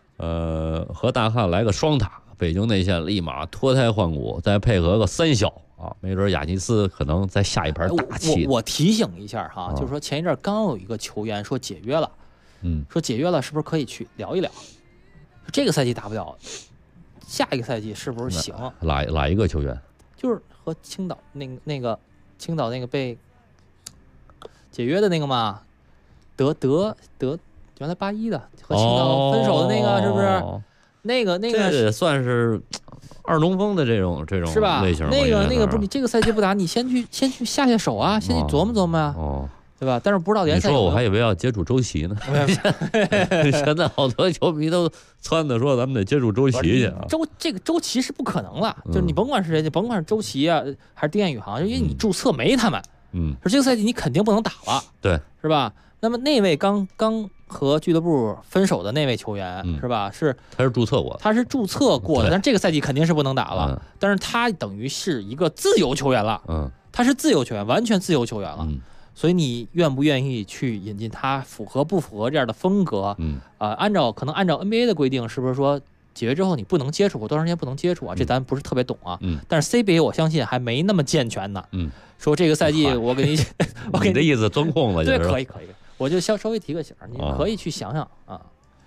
和大汉来个双塔，北京内线立马脱胎换骨，再配合个3小啊，没准亚尼斯可能再下一盘大棋。
我提醒一下哈，就是说前一阵刚有一个球员说解约了，说解约了是不是可以去聊一聊？这个赛季打不了，下一个赛季是不是行？
哪一个球员？
就是和青岛那个青岛那个被解约的那个嘛，德原来81的和青岛分手的那个，是不是？那个
这也算是二中锋的这种
是吧？
类型。
那个不是你这个赛季不打，你先去下手啊，先去琢磨琢磨啊，对吧？但是不知道联赛。
你说我还以为要接触周琦呢。现在好多球迷都撺掇说咱们得接触周琦去啊。
这个周琦是不可能了，就是你甭管是谁，甭管是周琦啊还是丁彦雨航，因为你注册没他们，说这个赛季你肯定不能打了，
对，
是吧？那么那位刚和俱乐部分手的那位球员，是吧？
他是注册过的，
但是这个赛季肯定是不能打了。但是他等于是一个自由球员了，他是自由球员，完全自由球员了。所以你愿不愿意去引进他，符合不符合这样的风格？按照 NBA 的规定，是不是说解约之后你不能接触，多长时间不能接触啊？这咱不是特别懂啊。但是 CBA 我相信还没那么健全呢。说这个赛季我给你，
你的意思钻空子，
对，可以。我就稍微提个醒，你可以去想想啊。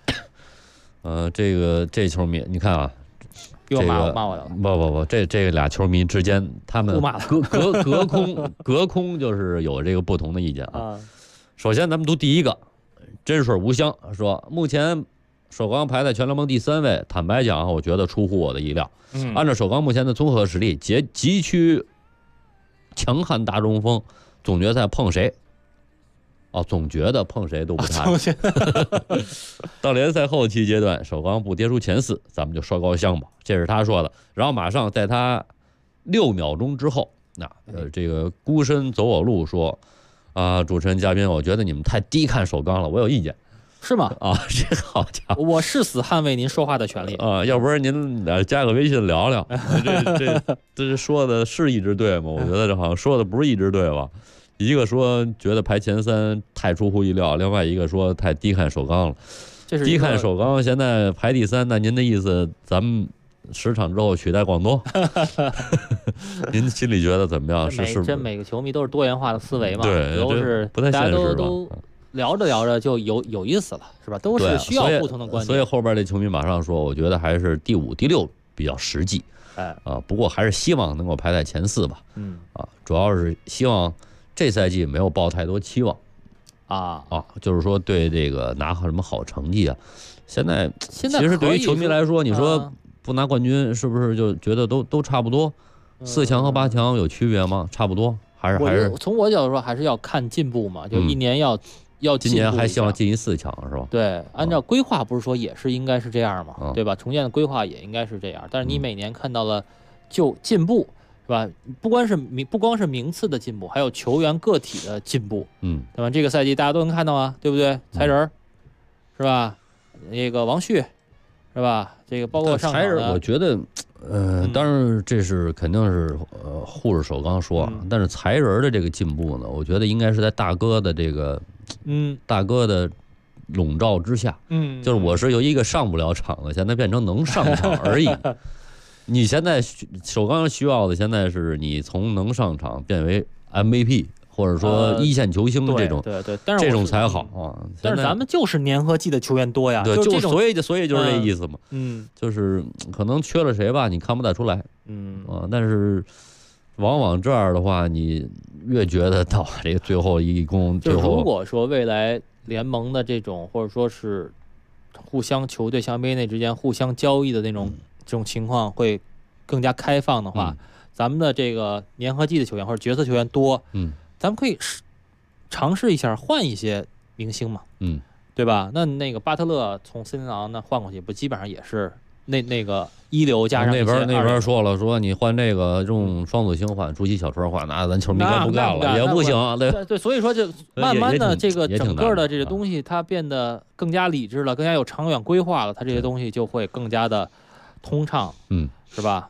这球迷，你看啊，
又骂我了。
不，这俩球迷之间，他们隔空就是有这个不同的意见啊。首先，咱们读第一个，真水无香说，目前首钢排在全联盟第3位，坦白讲，我觉得出乎我的意料。按照首钢目前的综合实力，急需强悍大中锋，总决赛碰谁？总觉得碰谁都不差。到联赛后期阶段，首钢不跌出前4，咱们就烧高香吧。这是他说的。然后马上在他6秒钟之后，这个孤身走我路说，主持人嘉宾，我觉得你们太低看首钢了，我有意见。
是吗？
这好家伙，
我誓死捍卫您说话的权利
要不然您加个微信聊聊。这说的是一支队吗？我觉得这好像说的不是一支队吧。一个说觉得排前3太出乎意料，另外一个说太低看首钢了。低看首钢现在排第3，那您的意思咱们10场之后取代广东？您心里觉得怎么样？
这每个球迷都是多元化的思维嘛，
对，
都是
不太现实吧？
都聊着就有意思了，是吧？都是需要不同的观点。
所以后边这球迷马上说，我觉得还是第5、第6比较实际。不过还是希望能够排在前4吧。主要是希望这赛季没有抱太多期望。就是说对这个拿什么好成绩啊？现在其实对于球迷来说，你说不拿冠军，是不是就觉得都差不多？4强和8强有区别吗？差不多，还是
从我角度说，还是要看进步嘛。就一年要
今年还希望进4强是吧？
对，按照规划不是说也是应该是这样嘛，对吧？重建的规划也应该是这样，但是你每年看到了就进步，是吧？不光是名次的进步，还有球员个体的进步，对吧？这个赛季大家都能看到啊，对不对？才人是吧？那个王旭是吧？这个包括上场的
才人，我觉得当然这是肯定是护着首钢说，但是才人的这个进步呢，我觉得应该是在大哥的这个大哥的笼罩之下，就是我是由一个上不了场的，现在变成能上场而已。你现在首钢需要的现在是你从能上场变为 MVP， 或者说一线球星这种，
对，
这种才好啊。
但是咱们就是粘合剂的球员多呀，
对，所以就是这意思嘛。就是可能缺了谁吧，你看不太出来。但是往往这样的话，你越觉得到这个最后一攻，
就如果说未来联盟的这种，或者说是互相球队像 NBA 之间互相交易的那种。这种情况会更加开放的话，咱们的这个粘合剂的球员或者角色球员多，咱们可以尝试一下换一些明星嘛，对吧？那个巴特勒从森林狼那换过去，不基本上也是那个一流加上
那边说了，说你换这个用双子星换，朱熹小川换，那咱球迷该不干了，也不行，
对，所以说就慢慢的这个整个的这些东西，它变得更加理智了，更加有长远规划了，它这些东西就会更加的通畅，是吧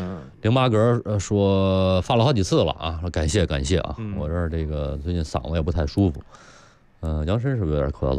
？08格说发了好几次了啊，说感谢啊，我这儿这个最近嗓子也不太舒服，杨申是不是有点咳嗽？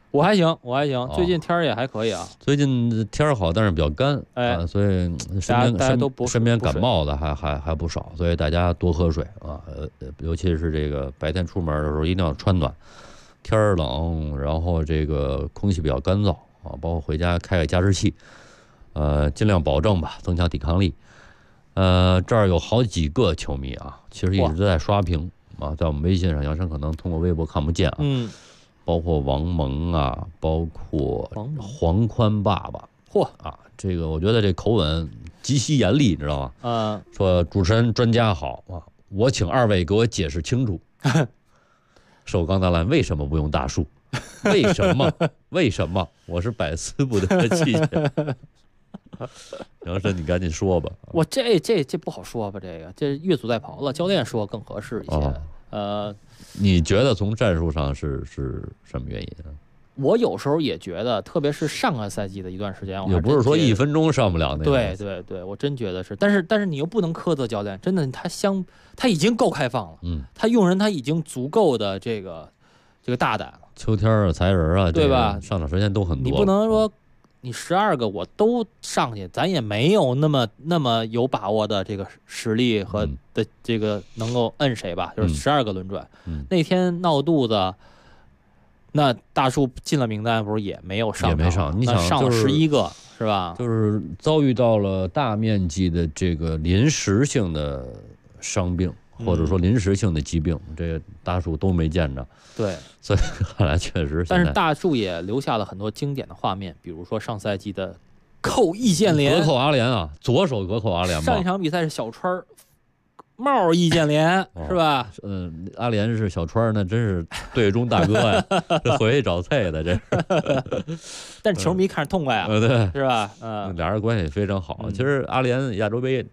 我还行，最近天儿也还可以啊。
最近天儿好，但是比较干，所以
大家都
身边感冒的还不少，所以大家多喝水啊。尤其是这个白天出门的时候一定要穿暖，天儿冷，然后这个空气比较干燥啊，包括回家开个加湿器，尽量保证吧，增强抵抗力。这儿有好几个球迷啊，其实一直在刷屏啊，在我们微信上，杨生可能通过微博看不见啊。包括王蒙啊，包括黄宽爸爸，这个我觉得这口吻极其严厉，你知道吗？说主持人专家好啊，我请二位给我解释清楚，首钢大栏为什么不用大树？为什么？为什么？我是百思不得其解。杨生，你赶紧说吧。
我这不好说吧？这越俎代庖了，教练说更合适一些。
你觉得从战术上是什么原因啊？
我有时候也觉得，特别是上个赛季的一段时间，
也不是说1分钟上不了那
个。对，我真觉得是。但是你又不能苛责教练，真的他已经够开放了，他用人他已经足够的这个大胆了。
秋天啊，才人啊，
对吧？
上场时间都很多，
你不能说你12个我都上去，咱也没有那么有把握的这个实力和的这个能够摁谁吧？就是12个轮转。那天闹肚子，那大树进了名单，不是也没有上？
也没上。你想
上了11个是吧？
就是遭遇到了大面积的这个临时性的伤病，或者说临时性的疾病，这大树都没见着。
对，
所以看来确实。
但是大树也留下了很多经典的画面，比如说上赛季的扣易建联，
隔扣阿联啊，左手隔扣阿联。
上一场比赛是小川帽易建联是吧？
阿联是小川，那真是队中大哥呀，这回去找菜的这是。
但球迷看着痛快啊，
对，
是吧？
俩人关系非常好。其实阿联亚洲杯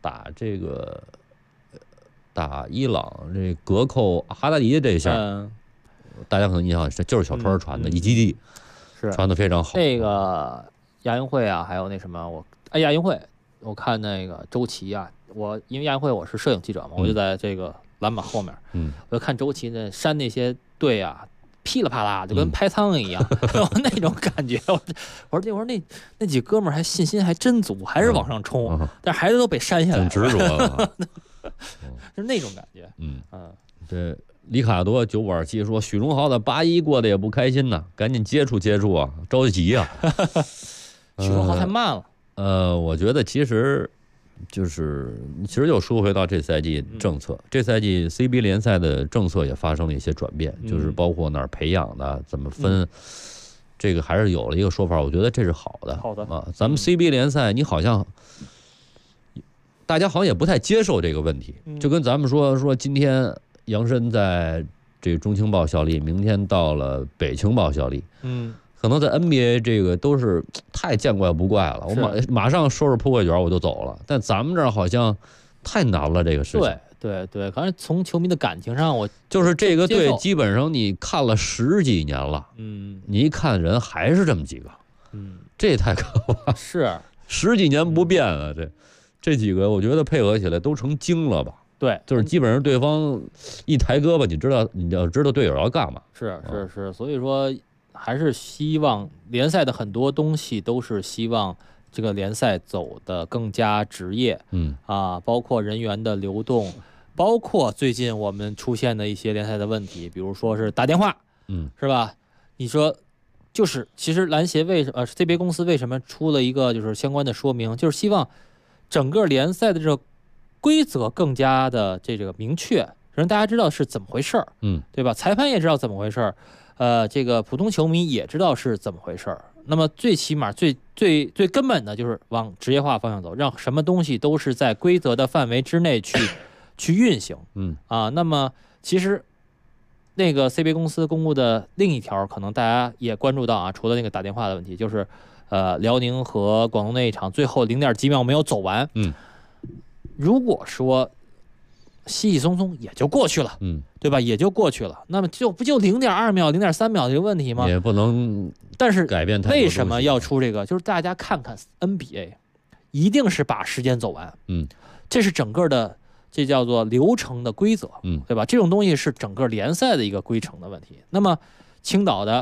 打伊朗这隔扣哈达迪这一下。大家可能印象就是小川传的一基地，
是
传的非常好。
那个亚运会啊，还有那什么，亚运会我看那个周琦啊，因为亚运会我是摄影记者嘛，我就在这个篮板后面，我就看周琦那扇那些队啊，噼里啪啦就跟拍苍蝇一样，那种感觉。我说那几哥们儿还信心还真足，还是往上冲，但孩子都被扇下来了，
很执着了，
是那种感觉。
对。里卡多9527说：“许荣豪的81过得也不开心呐，赶紧接触啊，着急啊。”
许荣豪太慢了。
我觉得其实又说回到这赛季政策，这赛季 CBA 联赛的政策也发生了一些转变，就是包括哪儿培养的，怎么分，这个还是有了一个说法，我觉得这是好的。
好的
啊，咱们 CBA 联赛，你好像大家好像也不太接受这个问题，就跟咱们说今天。杨申在这个中青报效力，明天到了北青报效力。可能在 NBA 这个都是太见怪不怪了，我马上收拾铺盖卷我就走了。但咱们这儿好像太难了，这个事情。
对，反正从球迷的感情上，我
就是这个队基本上你看了10几年了，你一看人还是这么几个，这也太可怕。
是
10几年不变啊，这几个我觉得配合起来都成精了吧。
对，
就是基本上对方一抬胳膊，你要知道队友要干嘛。
是，所以说还是希望联赛的很多东西都是希望这个联赛走得更加职业。包括人员的流动，包括最近我们出现的一些联赛的问题，比如说是打电话，是吧？你说就是其实篮协CBA 公司为什么出了一个就是相关的说明，就是希望整个联赛的这个规则更加的这个明确，让大家知道是怎么回事儿，对吧？裁判也知道怎么回事儿，这个普通球迷也知道是怎么回事儿。那么最起码最根本的就是往职业化方向走，让什么东西都是在规则的范围之内去运行。那么其实那个 CBA 公司公布的另一条，可能大家也关注到啊，除了那个打电话的问题，就是辽宁和广东那一场最后0点几秒没有走完。如果说稀稀松松也就过去了，对吧？也就过去了，那么不就0.2秒、0.3秒这个问题吗？
也不能，
但是
改变太多。
为什么要出这个？就是大家看看 NBA， 一定是把时间走完，这是整个的，这叫做流程的规则，对吧？这种东西是整个联赛的一个规程的问题。那么青岛的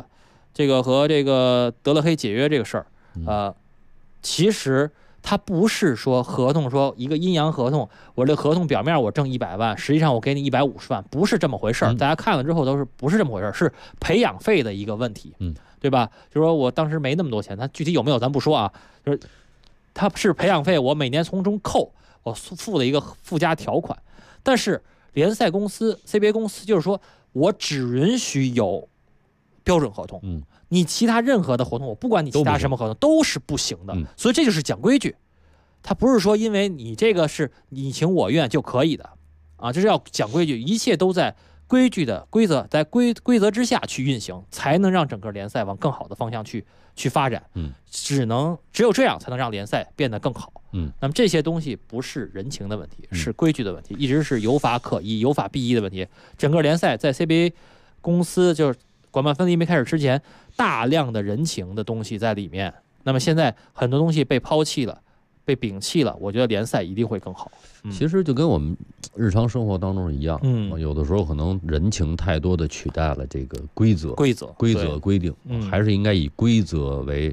这个和这个德勒黑解约这个事儿，其实它不是说合同说一个阴阳合同，我这合同表面我挣100万，实际上我给你150万，不是这么回事儿。大家看了之后都是不是这么回事儿，是培养费的一个问题，对吧？就是说我当时没那么多钱，他具体有没有咱不说啊，就是他是培养费，我每年从中扣，我付了一个附加条款，但是联赛公司 CBA 公司就是说我只允许有标准合同，你其他任何的合同，我不管你其他什么合同都是不行的，所以这就是讲规矩，它不是说因为你这个是你情我愿就可以的啊，这是要讲规矩，一切都在规矩的规则，在规则之下去运行，才能让整个联赛往更好的方向去发展，只有这样才能让联赛变得更好，那么这些东西不是人情的问题，是规矩的问题，一直是有法可依、有法必依的问题。整个联赛在 CBA 公司就是管办分离没开始之前，大量的人情的东西在里面。那么现在很多东西被抛弃了，被摒弃了，我觉得联赛一定会更好。
其实就跟我们日常生活当中一样，有的时候可能人情太多的取代了这个规则规定，还是应该以规则为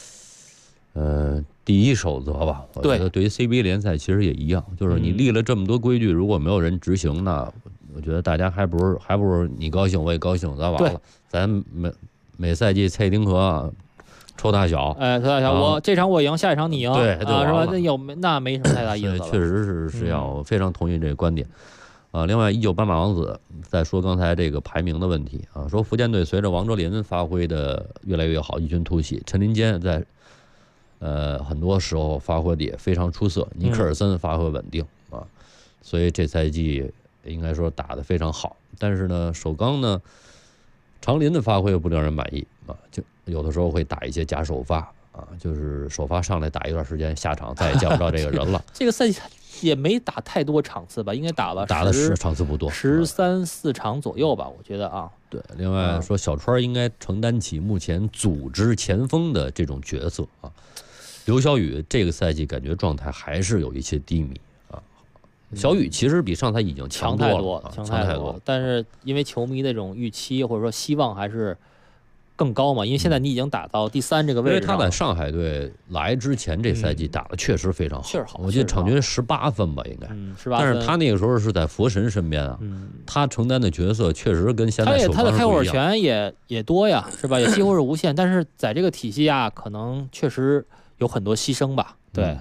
第一守则吧。我觉得对于 CBA 联赛其实也一样，就是你立了这么多规矩，如果没有人执行，那我觉得大家还不如你高兴我也高兴，咱完了，咱每赛季蔡丁壳抽大小，
抽大小，我这场我赢，下一场你赢，
对，
是吧？那没什么太大意思了。
确实是要非常同意这个观点。另外，19斑马王子在说刚才这个排名的问题啊，说福建队随着王哲林发挥的越来越好，异军突起，陈林坚在很多时候发挥的也非常出色，尼克尔森发挥稳定啊，所以这赛季应该说打得非常好。但是呢，首钢呢，长林的发挥不令人满意啊，就有的时候会打一些假首发啊，就是首发上来打一段时间，下场再也见不着这个人了。
这个赛季也没打太多场次吧，应该打的
场次不多
，13、14场左右吧，我觉得啊。
对，另外说小川应该承担起目前组织前锋的这种角色啊。刘晓宇这个赛季感觉状态还是有一些低迷啊。小宇其实比上赛季已经强太多了，
但是因为球迷的这种预期或者说希望还是更高嘛，因为现在你已经打到第3这个位置，
因为他在上海队来之前这赛季打的确实非常好，我记得场均18分吧，应该
18分。
但是他那个时候是在佛神身边啊，他承担的角色确实跟现在
他的开火权也多呀，是吧？也几乎是无限，但是在这个体系下，可能确实有很多牺牲吧。对，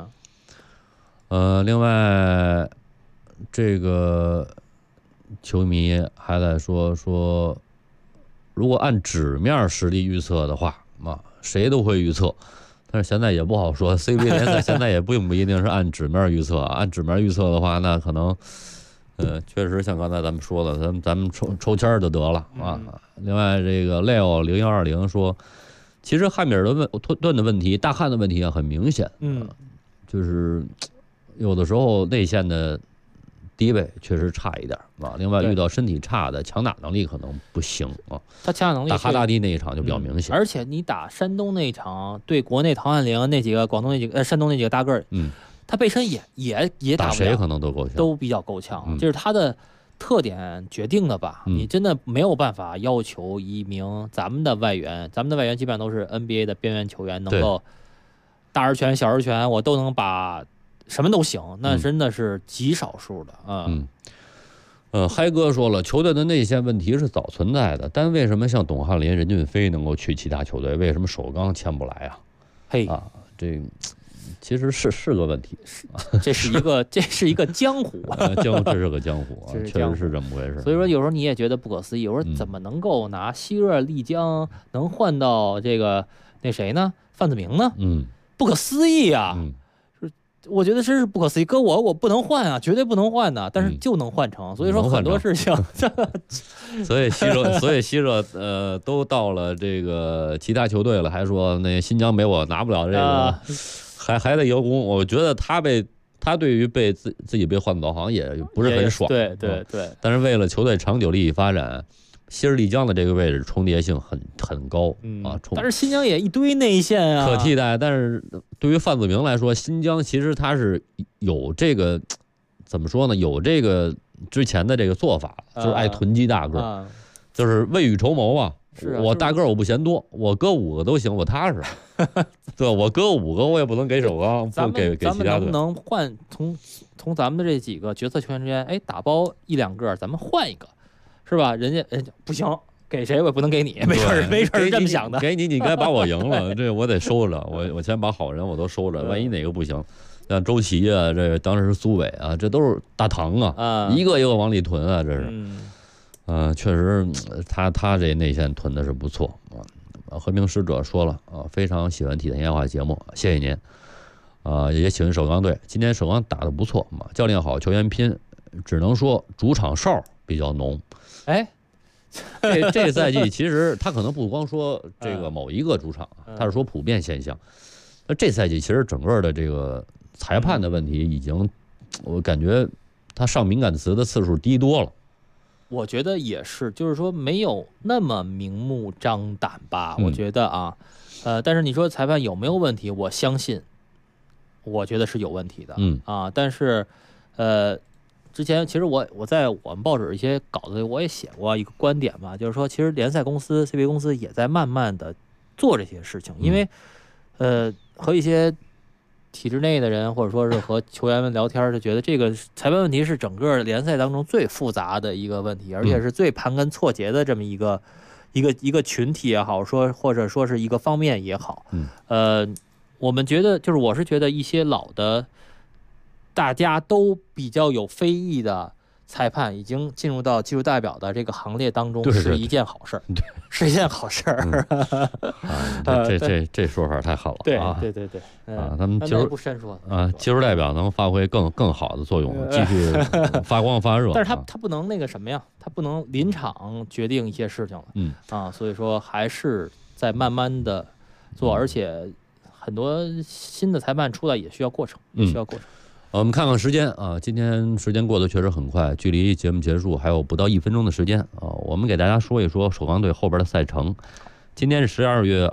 另外这个球迷还在说。如果按纸面实力预测的话，谁都会预测，但是现在也不好说。CBA 联赛现在也并不一定是按纸面预测，按纸面预测的话，那可能，确实像刚才咱们说的，咱们抽签就得了啊。另外，这个 Leo0120说，其实汉密尔顿的问题，大汉的问题啊，很明显，就是有的时候内线的低位确实差一点啊，另外遇到身体差的，强打能力可能不行啊。
他强打能力
打哈达迪那一场就比较明显，
而且你打山东那一场，对国内唐汉玲那几个、广东那几个、山东那几个大个儿，他背身也打不了，
谁可能都够呛，
都比较够呛，就是他的特点决定的吧。你真的没有办法要求一名咱们的外援基本上都是 NBA 的边缘球员，能够大而全、小而全，我都能把。什么都行，那真的是极少数的啊。
嗨哥说了，球队的内线问题是早存在的，但为什么像董翰林、任骏飞能够去其他球队，为什么首钢签不来啊？这其实是个问题，
这是一个江湖，
这是个江湖啊，确实是这么回事。
所以说有时候你也觉得不可思议，我说怎么能够拿希热、丽江能换到这个那谁呢？范子铭呢？不可思议啊！我觉得真是不可思议，搁我不能换啊，绝对不能换的，但是就能换成，所以说很多事情，
所以希热都到了这个其他球队了，还说那新疆没我拿不了这个，还得邀功，我觉得他对于被自己被换走好像也不是很爽，
对，
但是为了球队长久利益发展。希尔丽江的这个位置重叠性很高啊，
但是新疆也一堆内线啊，
可替代。但是对于范子铭来说，新疆其实他是有这个怎么说呢？有这个之前的这个做法，就是爱囤积大个，就是未雨绸缪啊。
是啊，
我大个儿我不嫌多，我搁5个都行，我踏实。对，我搁5个我也不能给首钢，不给其他队。
咱们能不能换从咱们的这几个角色球员之间，哎，打包1、2个，咱们换一个，是吧？人家不行，给谁我也不能给你，没事是这么想的。
给你，你该把我赢了，这我得收着。我先把好人我都收着，万一哪个不行。像周琦啊，这当时是苏伟啊，这都是大堂啊，一个一个往里囤啊，这是。确实，他这内线囤的是不错啊。和平使者说了啊，非常喜欢体坛夜话节目，谢谢您。也喜欢首钢队，今天首钢打得不错嘛，教练好，球员拼，只能说主场哨比较浓。
哎，
这赛季其实他可能不光说这个某一个主场，他是说普遍现象。那这赛季其实整个的这个裁判的问题已经，我感觉他上敏感词的次数低多了。
我觉得也是，就是说没有那么明目张胆吧。我觉得啊，但是你说裁判有没有问题？我相信，我觉得是有问题的。但是，之前其实我在我们报纸一些稿子里我也写过一个观点嘛，就是说其实联赛公司 CBA 公司也在慢慢的做这些事情，因为和一些体制内的人或者说是和球员们聊天，就觉得这个裁判问题是整个联赛当中最复杂的一个问题，而且是最盘根错节的这么一个群体也好，或者说是一个方面也好。我们觉得我是觉得一些老的大家都比较有非议的裁判已经进入到技术代表的这个行列当中，是一件好事儿，是一件好事儿。
这说法太狠了。
对
啊！
对
他们
不深说
技术代表能发挥更好的作用，继续发光发热。
但是他不能那个什么呀，他不能临场决定一些事情了。所以说还是在慢慢的做，而且很多新的裁判出来也需要过程，
我们看看时间啊，今天时间过得确实很快，距离节目结束还有不到1分钟的时间啊。我们给大家说一说首钢队后边的赛程。今天是12月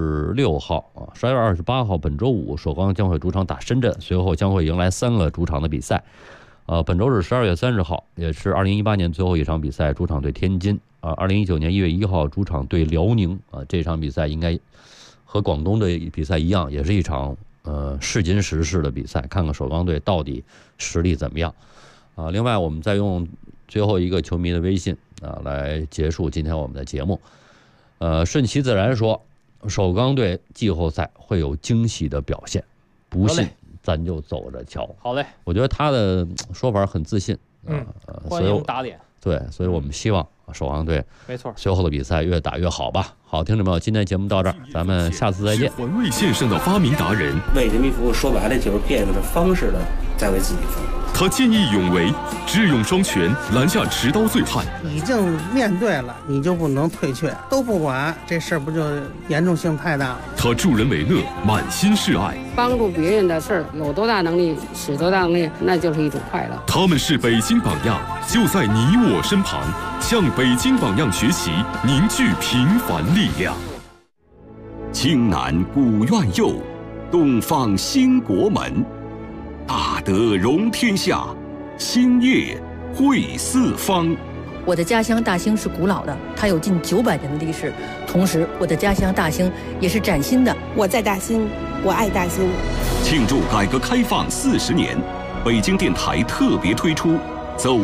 26号啊，12月28号本周五，首钢将会主场打深圳，随后将会迎来3个主场的比赛。本周日12月30号，也是2018年最后一场比赛，主场对天津；2019年1月1号，主场对辽宁啊。这场比赛应该和广东的比赛一样，也是一场试金石式的比赛，看看首钢队到底实力怎么样啊。另外，我们再用最后一个球迷的微信啊来结束今天我们的节目。顺其自然说，首钢队季后赛会有惊喜的表现，不信咱就走着瞧。
好嘞，
我觉得他的说法很自信，
欢迎打脸。
对，所以我们希望首钢队
没错，
随后的比赛越打越好吧。好，听众朋友，今天节目到这儿，咱们下次再见。
环卫线上的发明达人，
为人民服务，说白了就是变着方式的在为自己服务。
他见义勇为，智勇双全，拦下持刀醉汉。
已经面对了，你就不能退却，都不管，这事儿不就严重性太大了？
他助人为乐，满心是爱，
帮助别人的事儿，有多大能力使多大能力，那就是一种快乐。
他们是北京榜样，就在你我身旁，向北京榜样学习，凝聚平凡力量。
京南古院右，东方兴国门。大德容天下，兴业汇四方。
我的家乡大兴是古老的，它有近900年的历史。同时，我的家乡大兴也是崭新的。
我在大兴，我爱大兴。
庆祝改革开放40年，北京电台特别推出走